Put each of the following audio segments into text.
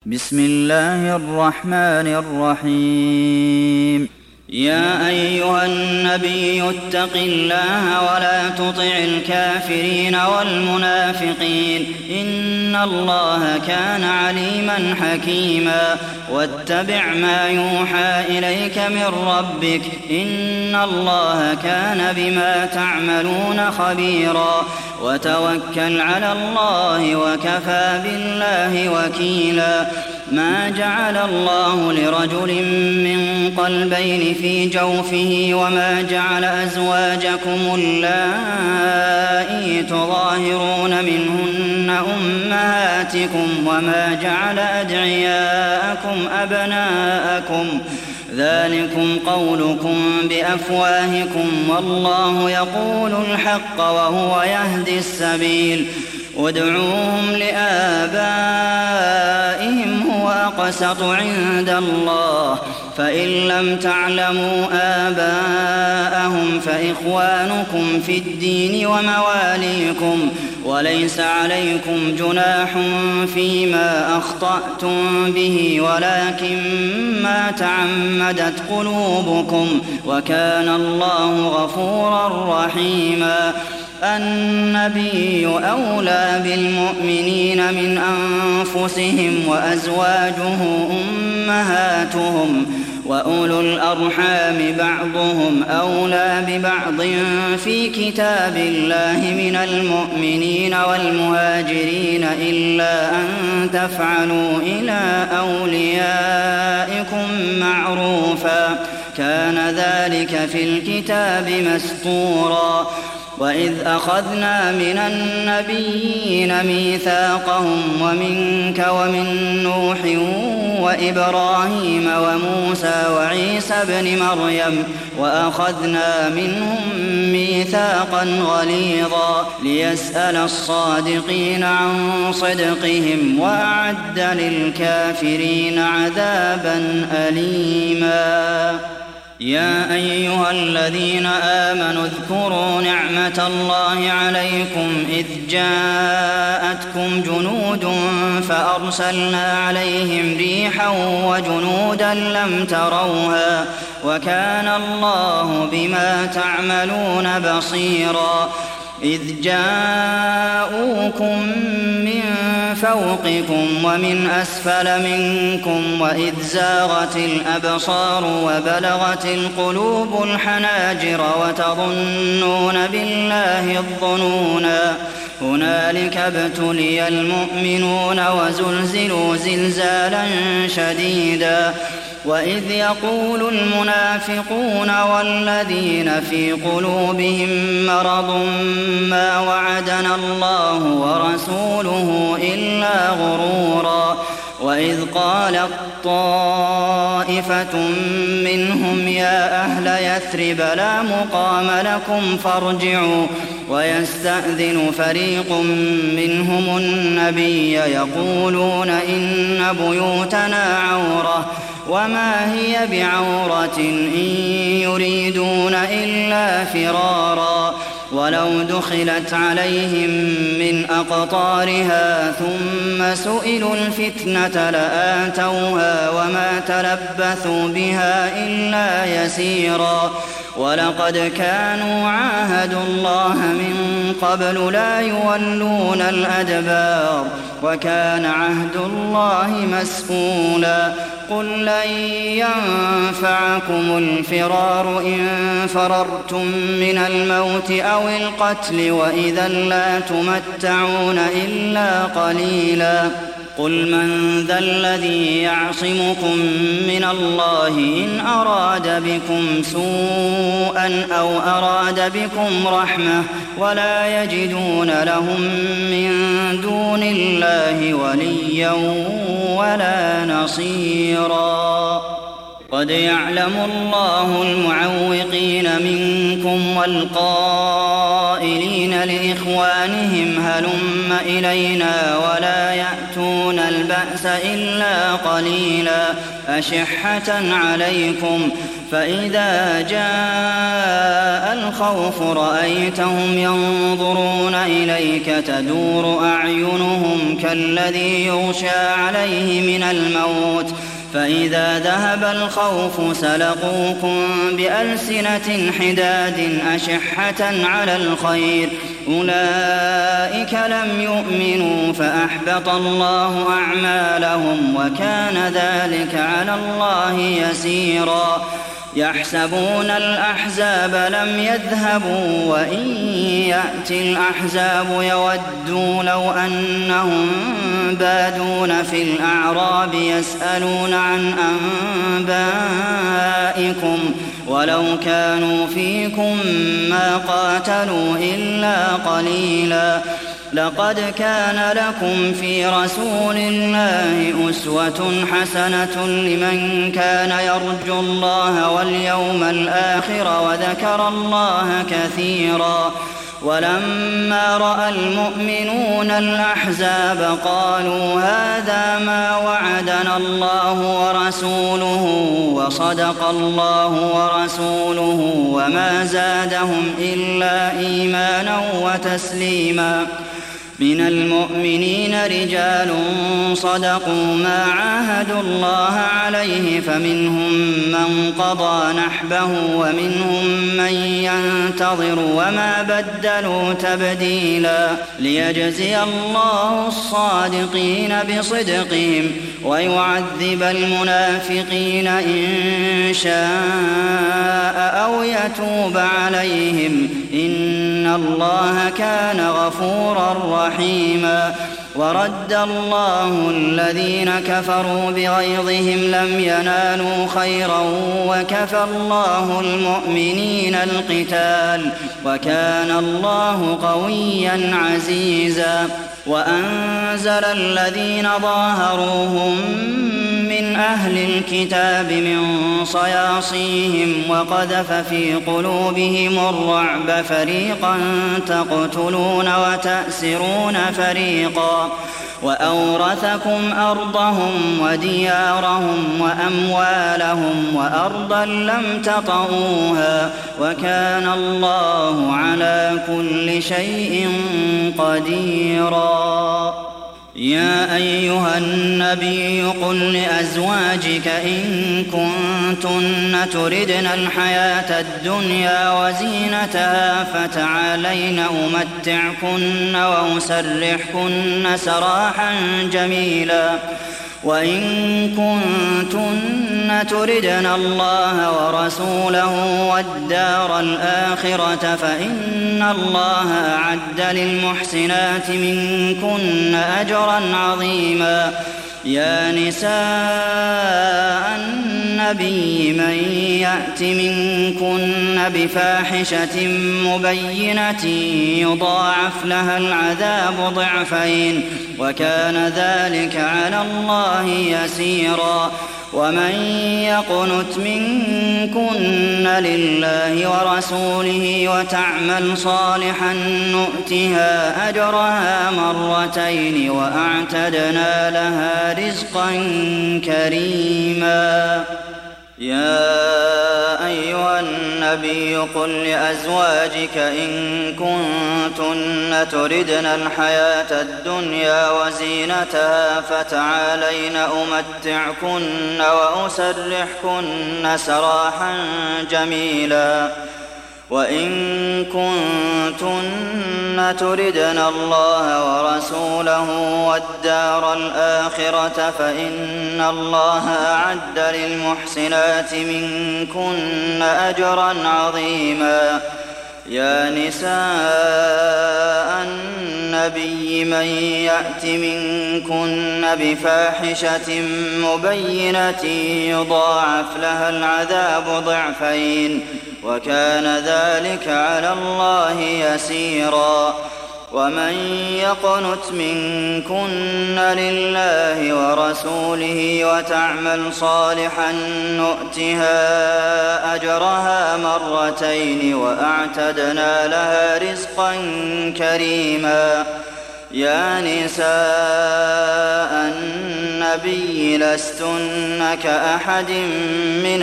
بسم الله الرحمن الرحيم. يا أيها النبي اتق الله ولا تطع الكافرين والمنافقين إن الله كان عليما حكيما واتبع ما يوحى إليك من ربك إن الله كان بما تعملون خبيرا وتوكل على الله وكفى بالله وكيلا ما جعل الله لرجل من قلبين في جوفه وما جعل أزواجكم اللائي تظاهرون منهن أمهاتكم وما جعل أدعياءكم أبناءكم ذلكم قولكم بأفواهكم والله يقول الحق وهو يهدي السبيل ادعوهم لآبائهم هو أقسط عند الله فإن لم تعلموا آباءهم فإخوانكم في الدين ومواليكم وليس عليكم جناح فيما أخطأتم به ولكن ما تعمدت قلوبكم وكان الله غفورا رحيما النبي أولى بالمؤمنين من أنفسهم وأزواجه أمهاتهم وأولو الأرحام بعضهم أولى ببعض في كتاب الله من المؤمنين والمهاجرين إلا أن تفعلوا إلى أوليائكم معروفا كان ذلك في الكتاب مسطورا وإذ أخذنا من النبيين ميثاقهم ومنك ومن نوح وإبراهيم وموسى وعيسى ابن مريم وأخذنا منهم ميثاقا غليظا ليسأل الصادقين عن صدقهم وأعد للكافرين عذابا أليما يا أيها الذين آمنوا اذكروا نعمة الله عليكم إذ جاءتكم جنود فأرسلنا عليهم ريحا وجنودا لم تروها وكان الله بما تعملون بصيرا إذ جاءوكم من فوقكم ومن أسفل منكم وإذ زاغت الأبصار وبلغت القلوب الحناجر وتظنون بالله الظنونا هنالك ابتلي المؤمنون وزلزلوا زلزالا شديدا وإذ يقول المنافقون والذين في قلوبهم مرض ما وعدنا الله ورسوله إلا غرورا وإذ قالت طائفة منهم يا أهل يثرب لا مقام لكم فارجعوا ويستأذن فريق منهم النبي يقولون إن بيوتنا عورة وما هي بعورة إن يريدون إلا فرارا ولو دخلت عليهم من أقطارها ثم سئلوا الفتنة لآتوها وما تلبثوا بها إلا يسيرا ولقد كانوا عاهدوا الله من قبل لا يولون الأدبار وكان عهد الله مسئولا قل لن ينفعكم الفرار إن فررتم من الموت أو القتل وإذا لا تمتعون إلا قليلا قل من ذا الذي يعصمكم من الله إن أراد بكم سوءا أو أراد بكم رحمة ولا يجدون لهم من دون الله وليا ولا نصيرا قد يعلم الله المعوقين منكم والقائلين لإخوانهم هلم إلينا ولا يأتون البأس البأس إلا قليلا أشحة عليكم فإذا جاء الخوف رأيتهم ينظرون إليك تدور أعينهم كالذي يغشى عليه من الموت فإذا ذهب الخوف سلقوكم بألسنة حداد أشحة على الخير أولئك لم يؤمنوا فأحبط الله أعمالهم وكان ذلك على الله يسيرا يحسبون الأحزاب لم يذهبوا وإن يأتي الأحزاب يودوا لو أنهم بادون في الأعراب يسألون عن أنبائكم ولو كانوا فيكم ما قاتلوا إلا قليلا لقد كان لكم في رسول الله أسوة حسنة لمن كان يرجو الله واليوم الآخر وذكر الله كثيرا ولما رأى المؤمنون الأحزاب قالوا هذا ما وعدنا الله ورسوله وصدق الله ورسوله وما زادهم إلا إيمانا وتسليما من المؤمنين رجال صدقوا ما عاهدوا الله عليه فمنهم من قضى نحبه ومنهم من ينتظر وما بدلوا تبديلا ليجزي الله الصادقين بصدقهم ويعذب المنافقين إن شاء أو يتوب عليهم إن الله كان غفورا رحيما ورد الله الذين كفروا بغيظهم لم ينالوا خيرا وكفى الله المؤمنين القتال وكان الله قويا عزيزا وأنزل الذين ظاهروهم من أهل الكتاب من صياصيهم وقذف في قلوبهم الرعب فريقا تقتلون وتأسرون فريقا وأورثكم أرضهم وديارهم وأموالهم وأرضا لم تطئوها وكان الله على كل شيء قديرا يا أيها النبي قل لأزواجك إن كنتن تردن الحياة الدنيا وزينتها فتعالين أمتعكن وأسرحكن سراحا جميلا وإن كنتن تردن الله ورسوله والدار الآخرة فإن الله أعد للمحسنات منكن أجرا عظيما يا نساء النبي من يأت منكن بفاحشة مبينة يضاعف لها العذاب ضعفين وكان ذلك على الله يسيرا ومن يقنت منكن لله ورسوله وتعمل صالحا نؤتها أجرها مرتين وأعتدنا لها رزقا كريما يا أيها النبي قل لأزواجك إن كنتن تردن الحياة الدنيا وزينتها فتعالين أمتعكن وأسرحكن سراحا جميلا وإن كنتن تردن الله ورسوله والدار الآخرة فإن الله أعد للمحسنات منكن أجرا عظيما يا نساء النبي من يأت منكن بفاحشة مبينة يضاعف لها العذاب ضعفين وكان ذلك على الله يسيرا ومن يقنت منكن لله ورسوله وتعمل صالحا نؤتها أجرها مرتين وأعتدنا لها رزقا كريما يا نساء النبي لستن كأحد من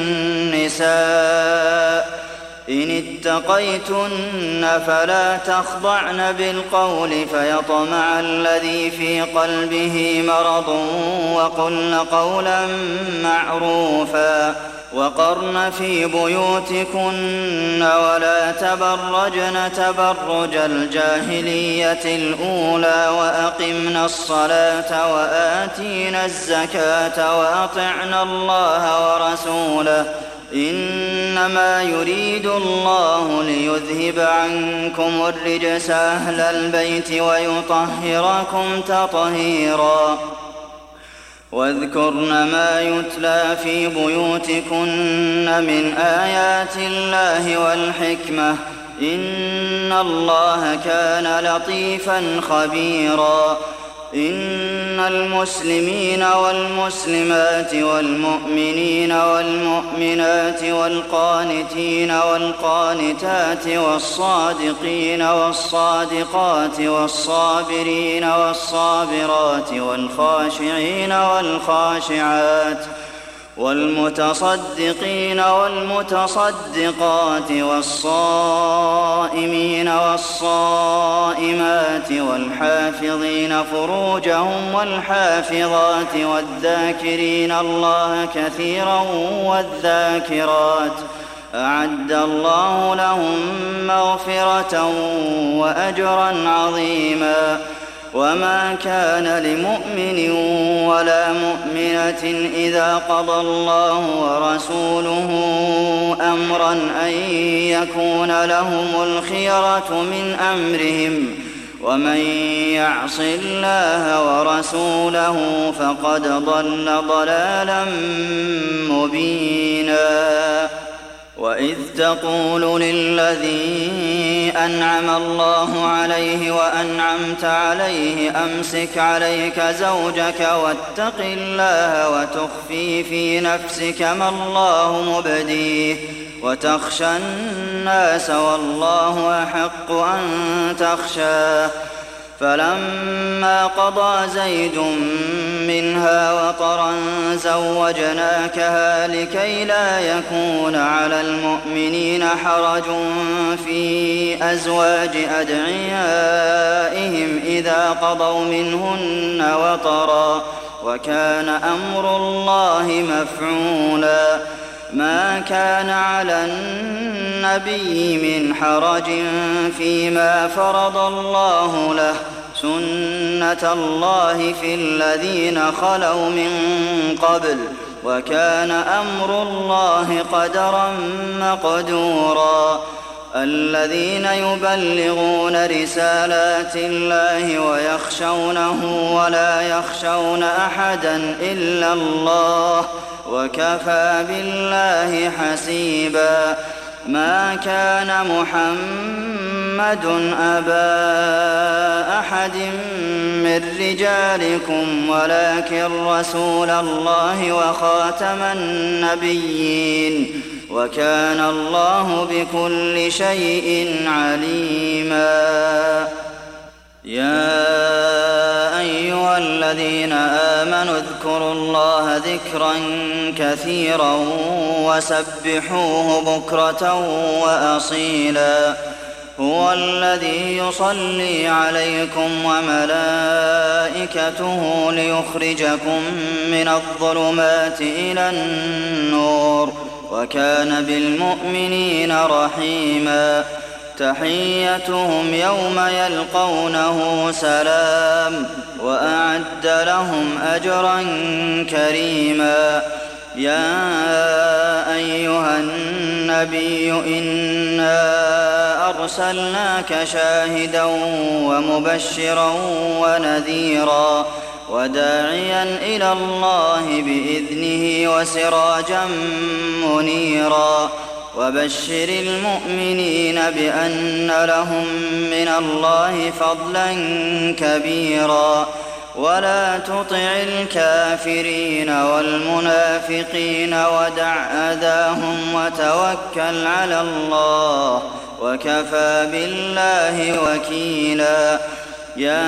النساء إن اتقيتن فلا تخضعن بالقول فيطمع الذي في قلبه مرض وقلن قولا معروفا وقرن في بيوتكن ولا تبرجن تبرج الجاهلية الأولى وأقمن الصلاة وآتينا الزكاة وأطعنا الله ورسوله إنما يريد الله ليذهب عنكم الرجس أهل البيت ويطهركم تطهيرا واذكرن ما يتلى في بيوتكن من آيات الله والحكمة إن الله كان لطيفا خبيرا إن المسلمين والمسلمات والمؤمنين والمؤمنات والقانتين والقانتات والصادقين والصادقات والصابرين والصابرات والخاشعين والخاشعات والمتصدقين والمتصدقات والصائمين والصائمات والحافظين فروجهم والحافظات والذاكرين الله كثيرا والذاكرات أعد الله لهم مغفرة وأجرا عظيما وما كان لمؤمن ولا مؤمنة إذا قضى الله ورسوله أمرا أن يكون لهم الخيرة من أمرهم ومن يعص الله ورسوله فقد ضل ضلالا مبينا وإذ تقول للذي أنعم الله عليه وأنعمت عليه أمسك عليك زوجك واتق الله وتخفي في نفسك ما الله مبديه وتخشى الناس والله أحق أن تخشاه فلما قضى زيد منها وطرا زوجناكها لكي لا يكون على المؤمنين حرج في أزواج أدعيائهم إذا قضوا منهن وطرا وكان أمر الله مفعولا ما كان على النبي من حرج فيما فرض الله له سنة الله في الذين خلوا من قبل وكان أمر الله قدرا مقدورا الذين يبلغون رسالات الله ويخشونه ولا يخشون أحدا إلا الله وكفى بالله حسيبا ما كان محمد أبا أحد من رجالكم ولكن رسول الله وخاتم النبيين وكان الله بكل شيء عليما يا أيها الذين آمنوا اذكروا الله ذكرا كثيرا وسبحوه بكرة وأصيلا هو الذي يصلي عليكم وملائكته ليخرجكم من الظلمات إلى النور وكان بالمؤمنين رحيما تحيتهم يوم يلقونه سلام وأعد لهم أجرا كريما يا أيها النبي إنا أرسلناك شاهدا ومبشرا ونذيرا وداعيا إلى الله بإذنه وسراجا منيرا وبشر المؤمنين بأن لهم من الله فضلا كبيرا ولا تطع الكافرين والمنافقين ودع أذاهم وتوكل على الله وكفى بالله وكيلا يا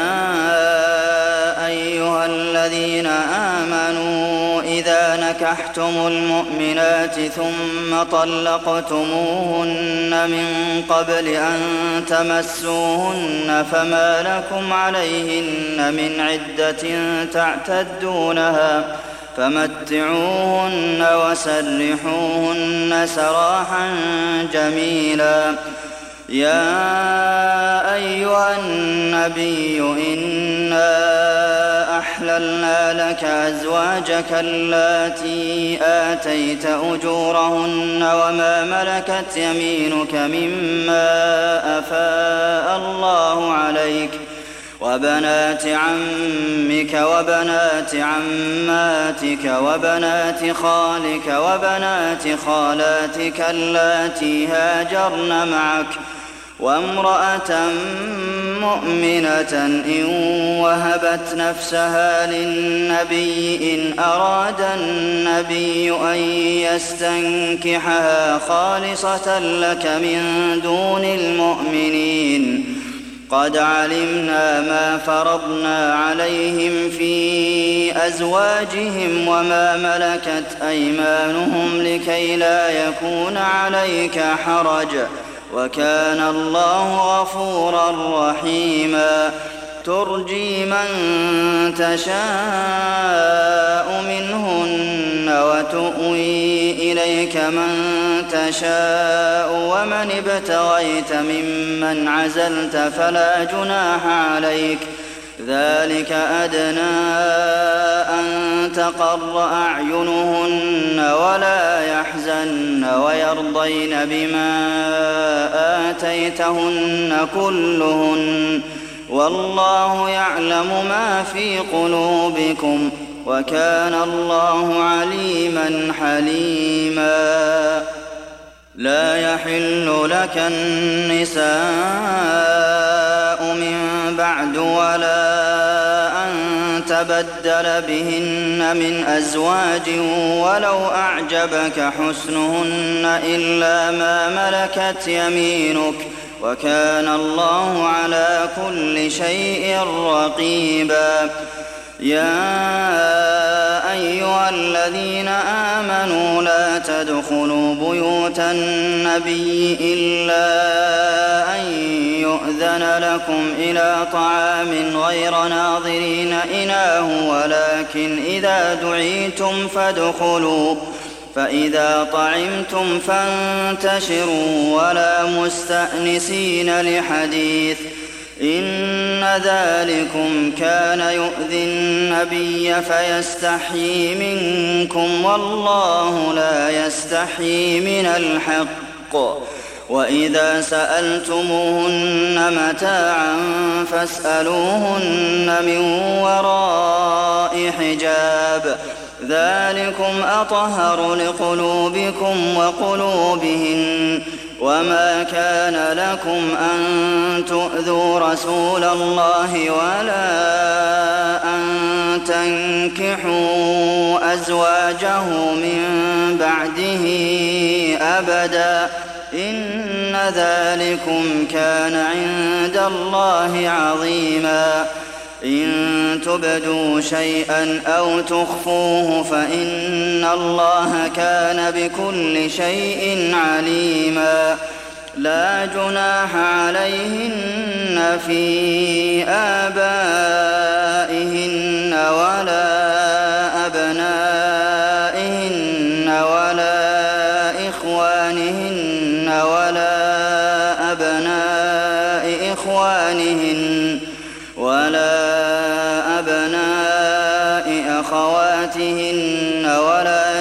أيها الذين آمنوا إذا نكحتم المؤمنات ثم طلقتموهن من قبل أن تمسوهن فما لكم عليهن من عدة تعتدونها فمتعوهن وسرحوهن سراحا جميلا. يا أيها النبي إنا أحللنا لك أزواجك اللاتي آتيت أجورهن وما ملكت يمينك مما أفاء الله عليك وبنات عمك وبنات عماتك وبنات خالك وبنات خالاتك اللاتي هاجرن معك وامرأة مؤمنة إن وهبت نفسها للنبي إن أراد النبي أن يستنكحها خالصة لك من دون المؤمنين. قد علمنا ما فرضنا عليهم في أزواجهم وما ملكت أيمانهم لكي لا يكون عليك حرج وكان الله غفورا رحيما. ترجي من تشاء منهن وتؤوي إليك من تشاء ومن ابتغيت ممن عزلت فلا جناح عليك ذلك أدنى أن تقر أعينهن ولا يحزن ويرضين بما آتيتهن كلهن والله يعلم ما في قلوبكم وكان الله عليما حليما. لا يحل لك النساء من بعد ولا أن تبدل بهن من أزواج ولو أعجبك حسنهن إلا ما ملكت يمينك وكان الله على كل شيء رقيبا. يا أيها الذين آمنوا لا تدخلوا بيوت النبي إلا أن يؤذن لكم إلى طعام غير ناظرين إناه ولكن إذا دعيتم فادخلوا فإذا طعمتم فانتشروا ولا مستأنسين لحديث إن ذلكم كان يؤذي النبي فيستحيي منكم والله لا يستحيي من الحق. وإذا سألتموهن متاعا فاسألوهن من وراء حجاب ذلكم أطهر لقلوبكم وقلوبهن. وما كان لكم أن تؤذوا رسول الله ولا أن تنكحوا أزواجه من بعده أبدا إن ذلكم كان عند الله عظيما. إن تبدوا شيئا أو تخفوه فإن الله كان بكل شيء عليما. لا جناح عليهن في آبائهن ولا أبنائهن ولا إخوانهن ولا أبناء إخوانهن ولا أبناء أخواتهن ولا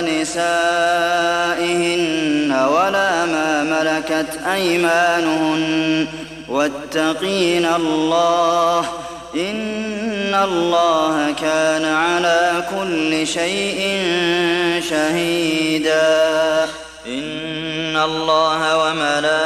نسائهن ولا ما ملكت أيمانهن واتقين الله إن الله كان على كل شيء شهيدا. إن الله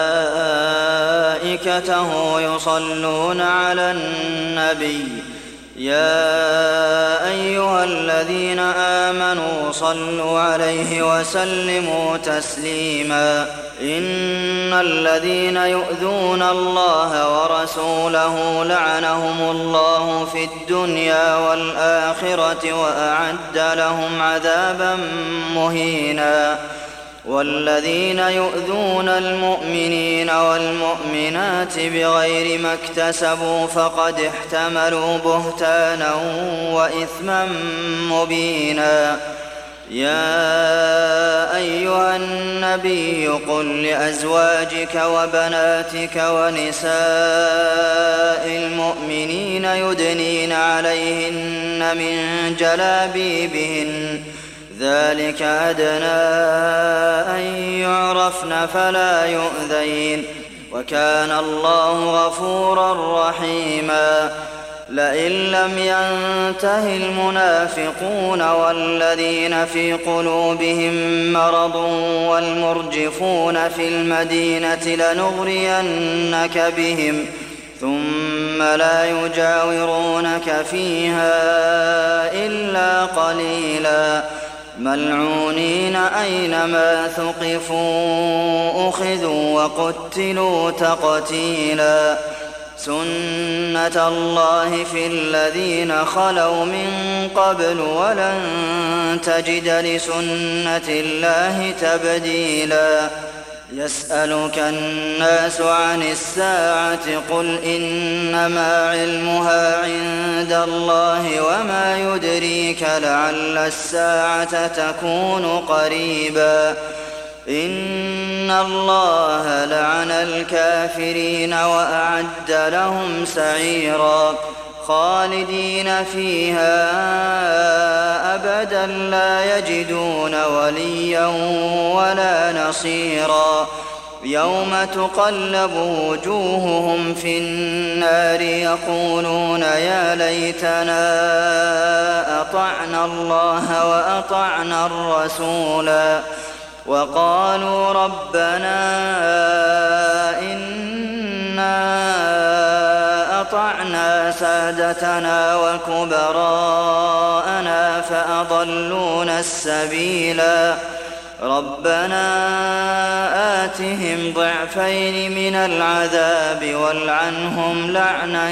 وملائكته يصلون على النبي يا أيها الذين آمنوا صلوا عليه وسلموا تسليما إن الذين يؤذون الله ورسوله لعنهم الله في الدنيا والآخرة وأعد لهم عذابا مهينا والذين يؤذون المؤمنين والمؤمنات بغير ما اكتسبوا فقد احتملوا بهتانا وإثما مبينا يا أيها النبي قل لأزواجك وبناتك ونساء المؤمنين يدنين عليهن من جلابيبهن ذلك أدنى أن يعرفن فلا يؤذين وكان الله غفورا رحيما لئن لم ينته المنافقون والذين في قلوبهم مرض والمرجفون في المدينة لنغرينك بهم ثم لا يجاورونك فيها إلا قليلا ملعونين أينما ثقفوا أخذوا وقتلوا تقتيلا سنة الله في الذين خلوا من قبل ولن تجد لسنة الله تبديلا يسألك الناس عن الساعة قل إنما علمها عند الله وما يدريك لعل الساعة تكون قريبا إن الله لعن الكافرين وأعد لهم سعيرا خالدين فيها أبدا لا يجدون وليا ولا نصيرا يوم تقلب وجوههم في النار يقولون يا ليتنا أطعنا الله وأطعنا الرسولا وقالوا ربنا إنا أطعنا سادتنا وكبراءنا فأضلونا السبيلا ربنا آتهم ضعفين من العذاب والعنهم لعنا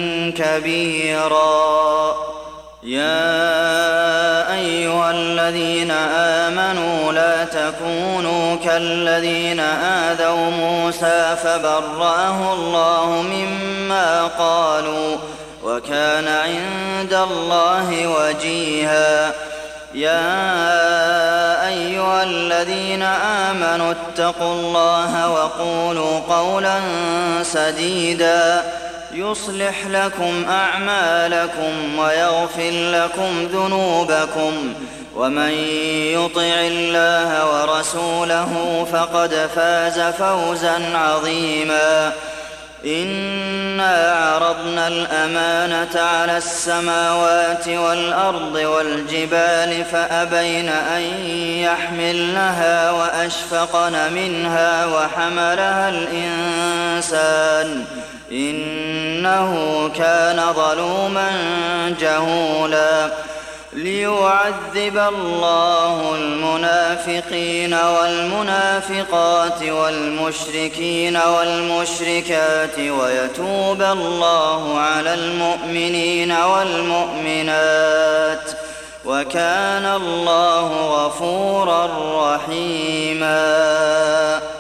كبيرا يا أيها الذين آمنوا لا تكونوا كالذين آذوا موسى فبرأه الله مما قالوا وكان عند الله وجيها يا أيها الذين آمنوا اتقوا الله وقولوا قولا سديدا يصلح لكم أعمالكم ويغفر لكم ذنوبكم ومن يطع الله ورسوله فقد فاز فوزا عظيما إنا عرضنا الأمانة على السماوات والأرض والجبال فأبين أن يحملنها وأشفقن منها وحملها الإنسان إنه كان ظلوما جهولا ليعذب الله المنافقين والمنافقات والمشركين والمشركات ويتوب الله على المؤمنين والمؤمنات وكان الله غفورا رحيما